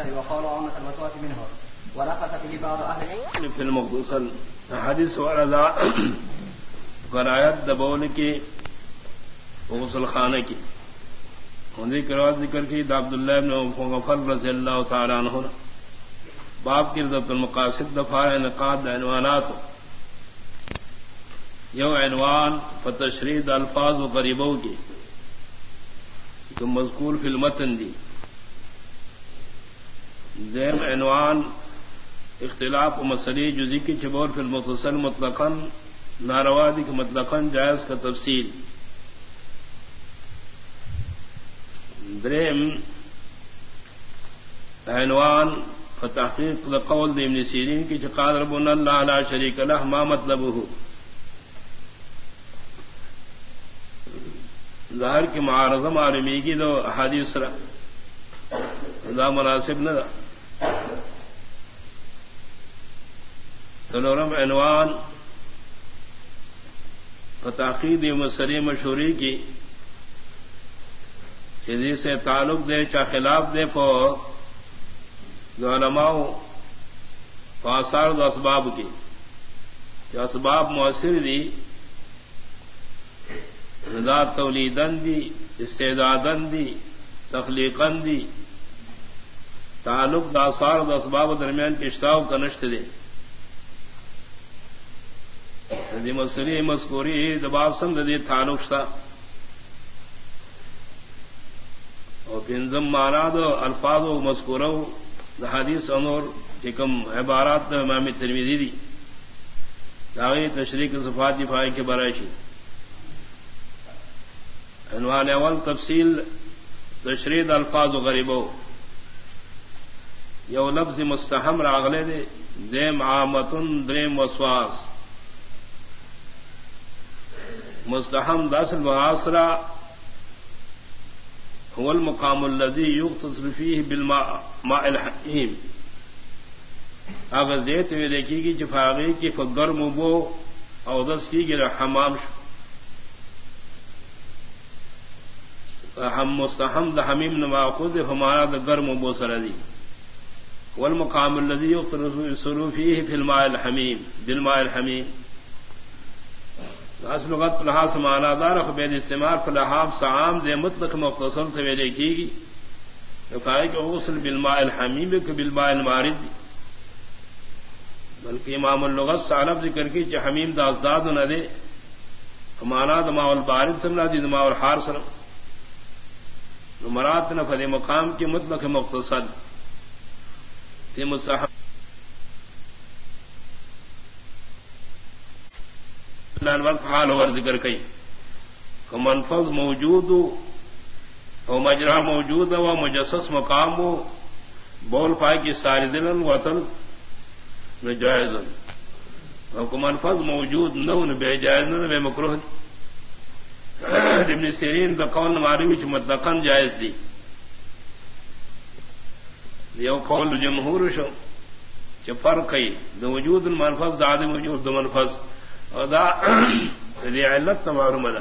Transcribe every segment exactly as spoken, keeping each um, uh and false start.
وقال عامة الوسواس منه ورخص فيه بعض أهل في المغتسل حدیث وردا قرایت دبول کی غسل خانے کی ہندی کروات ذکر کی عبداللہ ابن مغفل رضی اللہ تعالی عنہ باب کی رضبط المقاصد دفاع انعقاد عنوانات یو عنوان فتشرید الفاظ و غریبوں کی تم مذکور فی المتن دی دیم عنوان اختلاف و مسئلے جزی کی چبور فی المختصر مطلقاً ناروادی کے مطلقاً جائز کا تفصیل دریم عنوان فتحقیق قول ابن سیرین کی قال ربنا اللہ لا شریک لہ ما مطلبہ ظاہر کی معارضہ معلومی کی دو احادیث لا مناسب نہ سلورم عنوان فتحقیق مسئلے مشہوری کی چیزی سے تعلق دے چا خلاف دے پو علماء فآثار دو اسباب کی جو اسباب مؤثر دی ذات تولیدن دی استعدادن دی تخلیقن دی تعلق دا آثار دو اسباب درمیان کی اشتاو کا نشت دے دی مسئلے مذکوری دباب سمد دی تعلق شتا اور پنزم مانا دو الفاظ و مذکورو دا حدیث امور چکم عبارات دا امام ترمذی دی داغی تشریح صفات دفاعی کے برائشی عنوان اول تفصیل تشریح الفاظ و غریبو یو لفظ مستحم راغلے دے دیم عامتن دریم وسواس مستحم داصل معاصرہ هو المقام الذي يغتسل فيه بالماء الحميم اگر زیت میں دیکھی گی جفاغی کی فگرم بو او دس کی گرا حمام ہم مستحم دا حمیم نماخذ ہمارا دا گرم بو سردی والمقام الذي يغتسل فيه في الماء الحميم بالماء الحميم اصل لغت لحاظ مانا دار بین استعمال فلحاب سعام دے مطلق مختصر سے دیکھی گی کہ غسل بالماء الحمیم کہ بالماء المارد بلکہ امام اللغت سالب ذکر کی کہ حمیم دا ازداد نہ دے مانا دماء البارد سمنا دی دماء الحار سر مراد نہ فدی مقام کی مطلق مختصر فی مستحب حال اور ذکر کئی کہ منفذ موجود ہو مجرا موجود ہو مجسس مقام ہو بول پائے کی ساری دلن وطن نہ جائز اور منفذ موجود نہ ان بے جائز نہ بے مکروہ ابن سیرین کا قول معلوم چ مطلقاً جائز دی یہ قول جمہور شو چ فرق کئی دو وجود المنفذ داد موجود دو منفذ ادا علت معلوم دا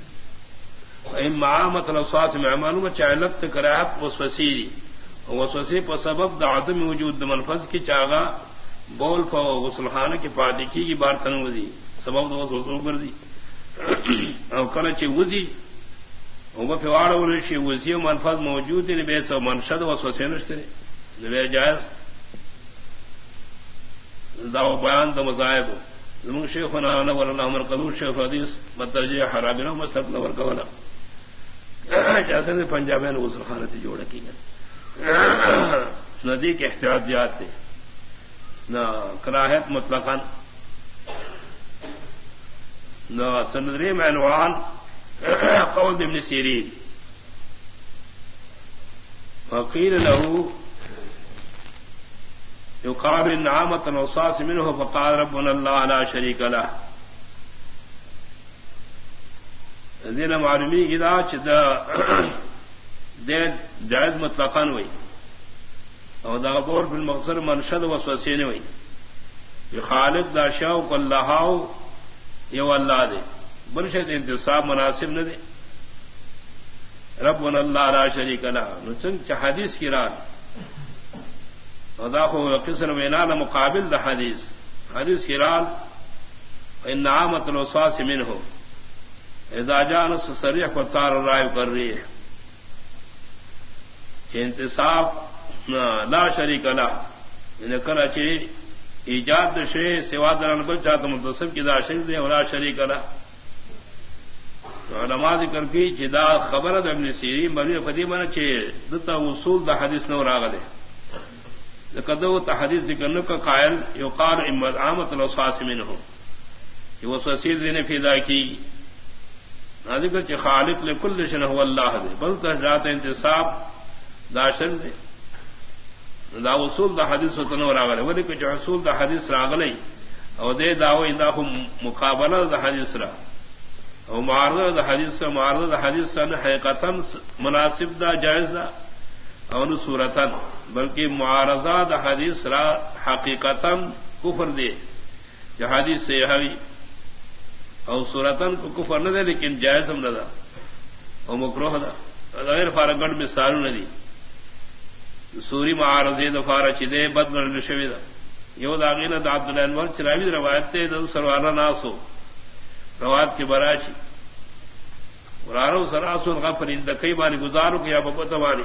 معامت الاوصاف میں معلوم چعلت کراہت وسوسی وسوسی پر سبب دا عدم وجود منفذ کی چاغا بول فو غسل خانہ کی پادکی کی بار تنوزی سبب دا وسوسو کر دی او کل چی وزی او فوار ورشی وزی منفذ موجود نہیں بے سو منشد وسوسی نشتے بے جائز دا بیان دا مذاہب زمون شیخنا نور اللہ عمر قدور شیخ حدیث مترجی حرابینا مستقل ورکولا جیسے نے پنجابیان غسل خانہ تی جوڑا کی گئے ندی کے احتیاطیات تھے نہ کراہت مطلقاً نہ سندری معنوان قول ابن سیرین فقیل له يقال ان عامة الوصاص منه فقال ربنا الله لا شريك له ذین معلومی اذا چدا دے جائز مطلقاً ہوئی اور دا غور بالمقصر منشد وسوسے نے ہوئی یہ خالق دا شاء کو اللہ یہ اللہ دے برشد انتصاب مناسب نہ دے ربنا اللہ لا شریک له نو څنګه حدیث کی رات ادا ہو قسم وینا نہ مقابل دا حدیث حدیث ہلال ان عامت الوسواس من ہو اذا جان سریح کو تار رائے کر رہی ہے کہ انتصاب لا شریک لا ان کراچی ایجاد شے سوا درن کو چاہتا متصف کی دا شریک دے ولا شریک لا علماء ذکر کی جدا خبر ابن سیرین بنی قدیمہ چے دتا اصول دا حدیث نو راغلے لقدو تحدیث ذکر نو کا قائل یقال امت عامت الوسواس منه یہ وسوسے نے فدا کی ذکر کہ خالق لكل شيء هو اللہ دے بل ذات انتصاب داشن دے دا اصول دا حدیث تنو راغلے ولی کہ اصول دا حدیث راغلے او دے داو اندا مقابلہ دا حدیث را او معارضہ دا حدیث سے معارضہ دا حدیث سے حقیقتا مناسب دا جائز دا او نو صورتا بلکہ معارضہ دا حدیث را حقیقتا کفر دے جو حدیث سے ہوئی او صورتا کو کفر نہ دے لیکن جائز ہم نہ دا او مکروہ دا غیر فارغن مثال نہ دی سوری معارضے دا فارچ دے بدل شوی دا یو داغینہ دا عبداللہ انور چراوی روایت تے دا سروانا ناسو روایت کی براشی ورارو سراسو غفر ان دکئی بانی گزارو کیا بپتا بانی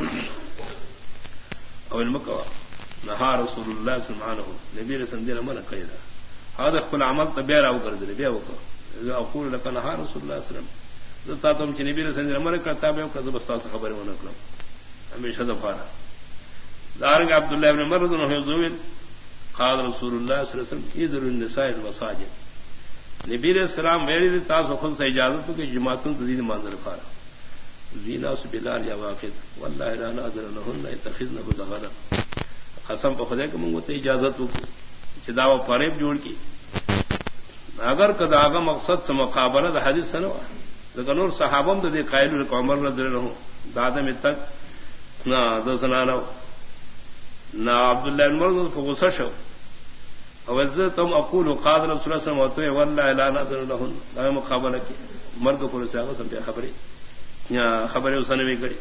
او المکوا نہا رسول اللہ صلی اللہ علیہ وسلم نبی رسول دین من قیدا هذا خپل عمل تبیر او کردل بیا وکړه اقول لك نهى رسول الله صلی الله علیه وسلم ذات تم چې نبی رسول دین من کرتا به او کذب استاد خبر ونه کړم ہمیشہ دفارا دارنگ عبداللہ ابن مرد انہوں نے قال رسول اللہ صلی اللہ علیہ وسلم ادر النساء المساجد نبی علیہ السلام میری تاس خود سے اجازت کہ جماعتوں تدین منظر فارا زینا اس بلال یا واقد والله لا ناظر لهن يتخذنه ذغرا قسم په خدای کہ منگو تے اجازت کو کہ داو فریب جوڑ کی اگر کداغه مقصد سے مقابلہ دا حدیث سنو لیکن اور صحابہ دے قائل کو عمر رضی اللہ عنہ دادم تک نہ دسنانو نہ عبداللہ بن مرد کو غصہ شو اوذ تم اقول قال رسول اللہ صلی اللہ علیہ وسلم والله لا نظر لهن لا مقابلہ کی مرد کو سے آگے سمجھا خبریں یا خبریں اس نے بھی کری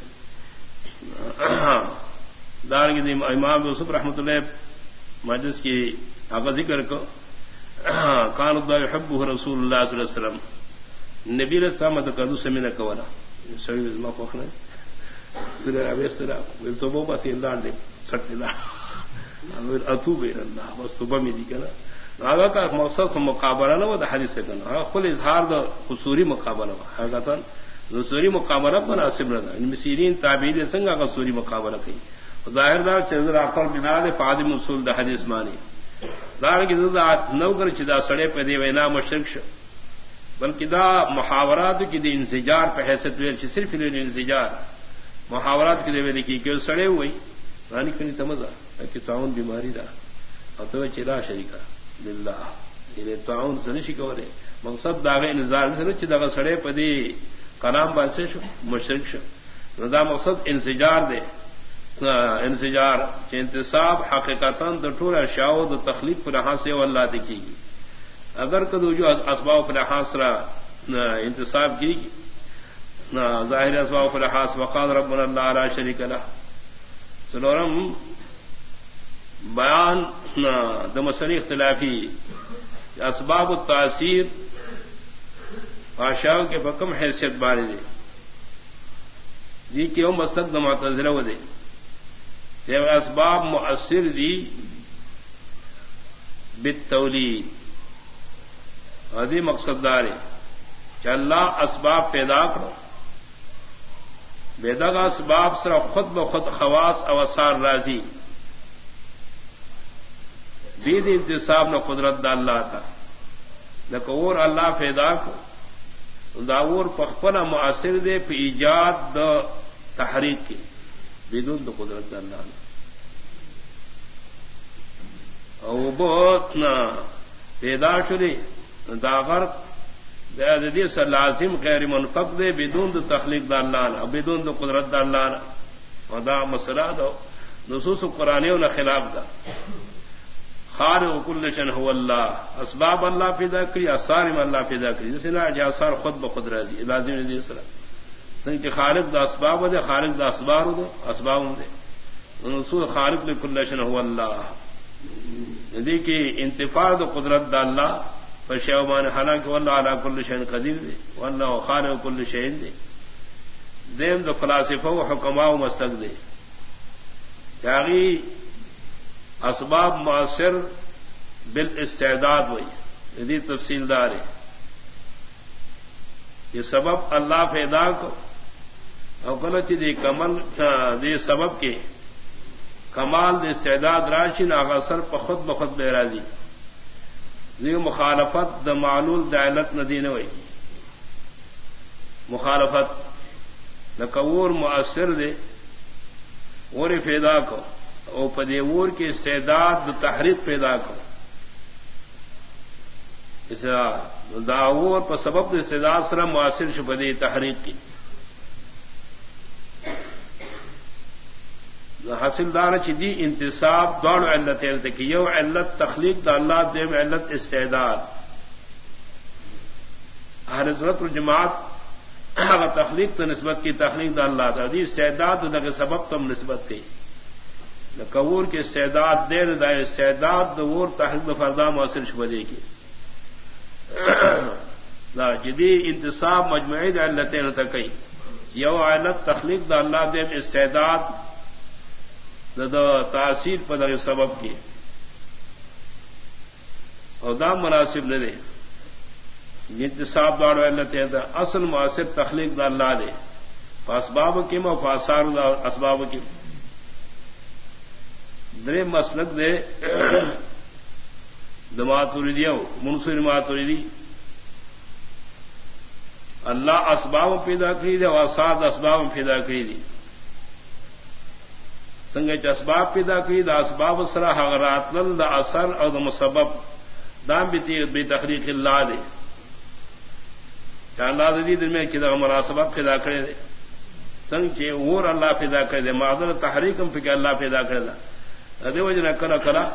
دار کی امام یوسف رحمۃ اللہ مجلس کی آگے ذکر کو کان الله يحبه رسول اللہ صلی اللہ علیہ وسلم نبی علیہ السلام تو کدو سے میں کولا سوی ما کوخنا سرا ابسترا تو بو بس اندار دے سٹلا اتوب الى الله بس صبح میں دی کنا آگا کا مقصد کو مقابلہ نہ وہ حدیث سے کنا خپل اظہار دا قصوری مقابلہ حقیقتا قصوری مقابلہ مناسب نہ ان مسیرین تابعین سنگا قصوری مقابلہ کی ظاہر دا چذر اخر بنا دے فاضل اصول دا حدیث مانی دار کی ذات نو کر چدا سڑے پہ دی وینا مشرک ش بلکہ دا محاورات کی دی انسجار پہ حیثیت ویل صرف لے انسجار محاورات کی دی ویل کی کہ سڑے ہوئی رانی کنی تمزا کہ تعاون بیماری دا اور تو چلا شریکا للہ یہ تعاون سے نہیں کورے مقصد داغے انتظار سے نہیں چدا سڑے پہ دی کلام بات سے مشرک ش رضا مقصد انسجار دے انسجار انتصاب حقیقتا ٹھوڑا شاؤ د تخلیق پر ہاں سے اللہ دکھے گی اگر کدو جو اسباب پر حاصرہ انتصاب کی ظاہر اسباب پر حاص وقال ربنا اللہ لا شریک له سلورم بیان د مسئلہ اختلافی اسباب التاثیر بادشاہوں کے بکم حیثیت بارے دے جی کیوں مستق د معتزلہ و دے یہ اسباب مؤثر دی بالتولید ادی مقصد دار کہ اللہ اسباب پیدا کرو بیدا کا اسباب صرف خود بخود خواص اوسار راضی دید انتصاب نہ قدرت دا اللہ تھا نہ اور اللہ پیدا کو داور پخپنا مؤثر دے پہ ایجاد دا تحریک کی بدون تو قدرت اللہ او بہت نہ پیدا شری داغر دے سے لازم غیر منفق دے بدون تو تخلیق دا اللہ بدون تو قدرت دا اللہ اور دا مسئلہ دو نصوص قرآنیوں نے خلاف دا خالق کل شیء هو اللہ اسباب اللہ پیدا کری اثار میں اللہ پیدا کری جیسے نا جو اثار خود بخود راضی لازم نہیں سر کہ خالق دا اسباب دے خالق دا اسباب دے اسباب دے رسول خالق لكل شيء هو الله ندی کی انتفاع دو قدرت دا اللہ فشیومان حالانکہ واللہ علی کل شیء قدیر دے واللہ خالق کل شیء دے دیم دو فلاسفہ و حکماء و مستق دے یاغی اسباب مؤثر بالاستعداد وئی ندی تفصیل دار ہے یہ سبب اللہ پیدا کو اور غلط دی کمل دی سبب کے کمال دے استعداد راشی ناغا سر پخود بخود بے راضی دی مخالفت د معلول دعلت ندین ہوئی مخالفت نکور مؤثر دے اور پیدا کو او پدے اور کے استعداد د تحریک پیدا کو اس داور پر سبب د استعداد سرا مؤثر شپدے تحریک کی حاصل دار چی دی انتصاب دوڑ علت کی یو علت تخلیق دا اللہ دیم علت استعداد اہل سنت والجماعت اگر تخلیق تو نسبت کی تخلیق دا اللہ دا دی استعداد دا سبب تم نسبت کی کور کے استعداد دے دا استعداد دور تحریک دا فردا مؤثر شبدے کی لا جدی انتصاب مجموعی دا علتیں تکی یو علت تخلیق دا اللہ دیم استعداد دا تاثیر پر سبب کی اور دام مناسب نہ دے انتصاب دار علت ہے اصل مؤثر تخلیق دا اللہ دے اسباب کی مو فاثار دا اسباب کی درے مسلک دے دماتوریدی منصور ماتوریدی اللہ اسباب پیدا کری دے اور سات اسباب پیدا کری دی سنگے اسباب پیدا کی دا اسباب سرا حغرات لل دا اثر اور دا مسبب دام بھی تخلیق اللہ دے کہ اللہ دی دل میں کہ مناسبت پیدا کرے دے سنگ چے اور اللہ پیدا کرے دے معذر تحریکم پہ کہ اللہ پیدا کرے دا دے وجہ نہ کرا کرا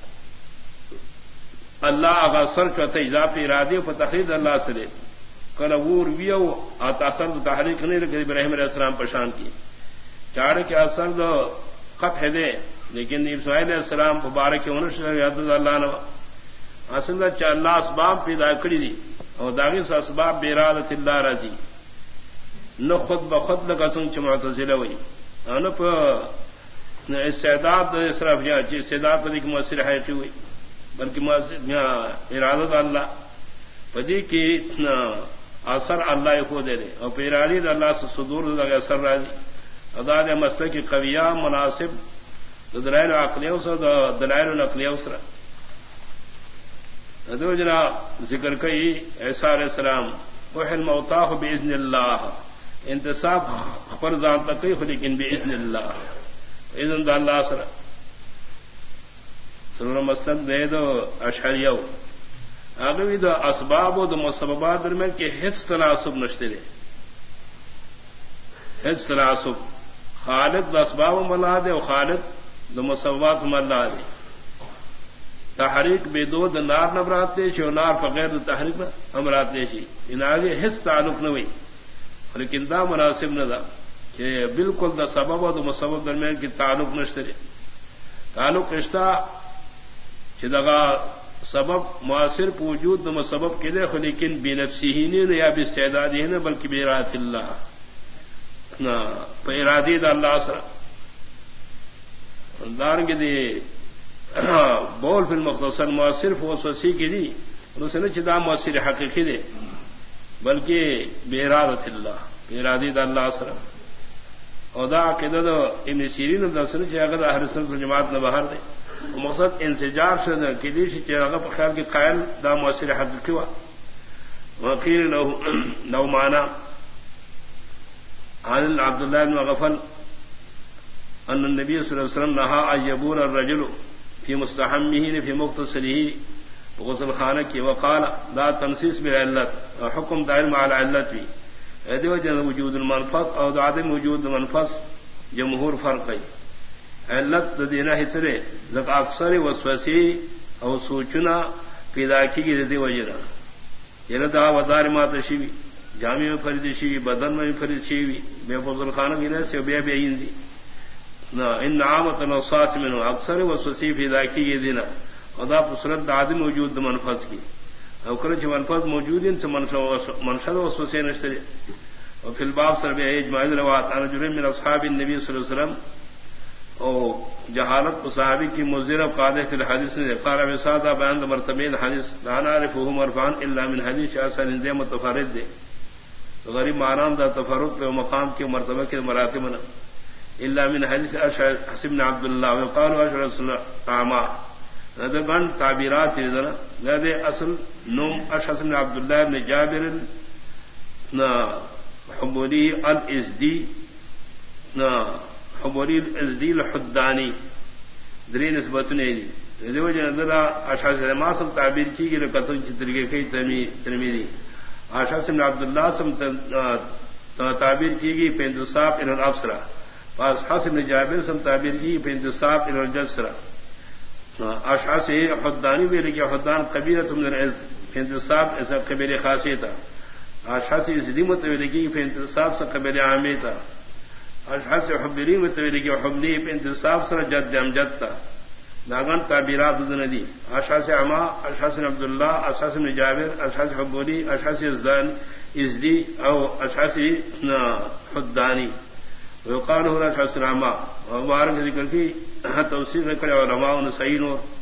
اللہ اغا سر کرتے اضافی ارادے پر تخلیق اللہ سے دے کل اور ویو اثر تحریک نہیں رکھے ابراہیم علیہ السلام پرشان کی چاڑ کے اثر دو قطع دے لیکن اسماعیل علیہ السلام مبارک انش اللہ نو اصل چ اللہ اسباب پیدا کری دی اور داغی سے اسباب بیرادت اللہ راضی نہ خود بخود لگا سنگ چ معتزلہ ہوئی ان پ استعداد اسراف یا استعداد پر ایک مؤثر حقیقی ہوئی بلکہ ارادت اللہ پدی کی اثر اللہ کو دے دے اور پیرادی اللہ سے صدور لگا اثر راضی اداد مسئلہ کی قویہ مناسب دلائل عقلیہ اسرا دلائل نقلیہ اسرا دو جنا ذکر کئی عیسیٰ علیہ السلام وحل موتاہ باذن اللہ انتصاب خبر ذات تقی لیکن باذن اللہ اذن دا اللہ اسرا سنور مسلک دے دو اشعریہ اگوی دو اسباب و دو مسببات درمیان کے حفظ تناسب نشتے دے حفظ تناسب خالق دا اسباب ملا دے و خالق دا مسببات ملا دے تحریک بے دو دا نار نبرات دے چھ و نار فغیر دا تحریک امرات دے چھ ان آگے حس تعلق نوئی لیکن دا مناسب نہ دا کہ بالکل دا سبب و دا مسبب درمیان کی تعلق نشتے دے تعلق رشتہ چھ دغا سبب مؤثر وجود دا مسبب کے دے لیکن بے نفسی ہی نہیں یا بے استعدادی ہی نہیں بلکہ بے ارادت اللہ ارادی دا اللہ سر دارنگی دی بول فی المختصر مؤثر فوسوسی کی دی اسے نہ چدا مؤثر حقیقی دے بلکہ بے ارادت اللہ بے ارادی دا اللہ سر اور دا عقیدہ دا ابن سیرین دا سر چاہے اگر اہل سنت والجماعت نہ باہر دے مقصد انسجار سے دا کلی سے چاہے اگر پر خیال کی قائل دا مؤثر حقیقی ہوا وقیل نو مانا عن عبد الله بن مغفل ان النبي صلى الله عليه وسلم نهى ان يبول الرجل في مستحمه في مغتسله غسل خانه کی وقال لا تنسيس بالعلت حكم دائر مع العلت في هذه وجه وجود المنفس او عدم وجود المنفس جمهور فرق ہے علت دینا ہترے ذک اکثر وسوسه او سوچنا پیدا کی گئی دی وجہ یہ دا ودار ما تشوی جامع میں فرید شیوی بدن میں فرید شیوی بے فضل خانہ گنے سے بے بے دی ان عامت الوسواس منه اکثر وسوسه فی ذاکی یہ دینا خدا فسرت عدم وجود منفذ کی او کرچ منفذ موجود ان سے منشد وسوسه نشتے وفي الباب سر اجماع روات ان جرم من اصحاب النبي صلی اللہ علیہ وسلم او جہالت صحابی کی مزیر قاضی فی الحدیث نے قال وسادہ بیان مرتبہ حدیث لا نعرفه مرفعا الا من حدیث اصل دے متفرد دے غریب معنی دا تفرد و مقام کے مرتبہ کے مراتب نہ الا من حدیث حسن بن عبد الله وقال اشعر رسول اعما هذا بن تعبیرات ادھر لدے اصل نوم اشعر بن عبد الله بن جابر نا حبولی الازدی نا حبولی الازدی الحدانی دری نسبت نے دی دیو جن ذرا اشعر ما سم تعبیر کی گئی قطن طریقے کی ترمذی اشعر بن عبد الله سم تعبیر کی گئی پندصاب الى الابصرہ پاس حسن جابر سم تعبیر کی پندصاب الى الجسرہ اشعر سے حدانی بھی لکھا حدان قبیلۃ من العز پندصاب ایسا قبیلہ خاصی تھا اشعر سے ازدی متولی کی پندصاب سے قبیلہ عامی تھا اشعر سے حبلی متولی کی حبلی پندصاب سے جد امجد تھا داغن تعبیرات ندی اشعر سے عما اشعر سے عبداللہ اشعر سے جابر اشعر سے حبولی اشعر سے ازدان ازدی او اشعر سے حدانی وقال هو اشعر سے عما وبارک ذکر کی توصیف کرے علماء نسعین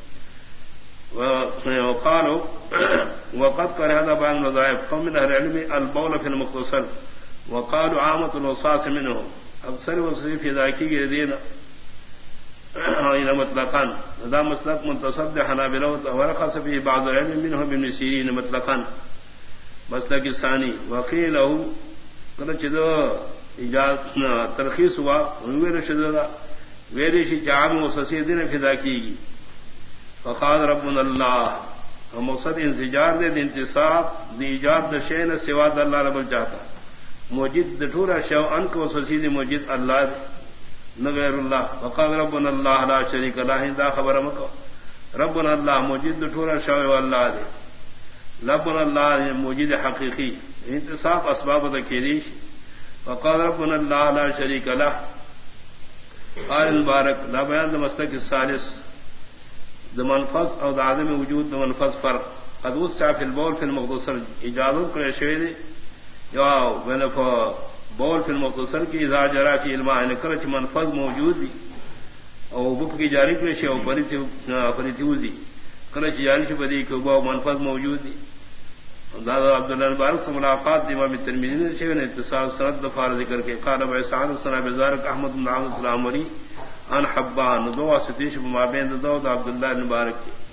وقالوا وقد قال هذا بعض المذاهب قوم من اهل العلم البول في المختصر وقالوا عامة الوصاص منه اکثر وصف في ذاکی دین الى مطلقا دا مطلق منتصب حنابلہ ورخص فيه بعض العلم منه ابن سیرین مطلقا مسلک ثانی وقیل له قد چدو ایجاد ترخیص ہوا ویل شدہ ویریشی جام وسیدین فدا کی گی فقال ربنا اللہ مقصد انسجار دے انتصاب دی ایجاد دشین سوا اللہ رب الجاتا موجد دٹورا شو ان کو وسید موجد اللہ نغیر اللہ وقال ربنا اللہ لا شریک له دا خبر مکو ربنا اللہ موجد دٹورا شو اللہ دے ربنا اللہ موجد حقیقی انتصاب اسباب دکیریش وقال ربنا اللہ لا شریک له قال المبارک لا بیان دا مسلک الثالث دا منفذ او دا عدم وجود دا منفذ فرق قد وسع فی البول فی المختصر اجازت کرے شوید یا بینف بول فی المختصر کی اذا جرا کی علماء نکرچ منفذ موجود دی او بک کی جاری کرے شو پریتیوزی کرچ جاری شو بدی کہ وہ منفذ موجود دی دادا عبداللہ مبارک سے ملاقات امام ترمذی نے شیخ نے اتصال سند دفار ذکر کے قال ابو سعد سنا بزارک احمد بن عبد السلام علی ان حبان دو ستیش ما بین دو عبداللہ مبارک کی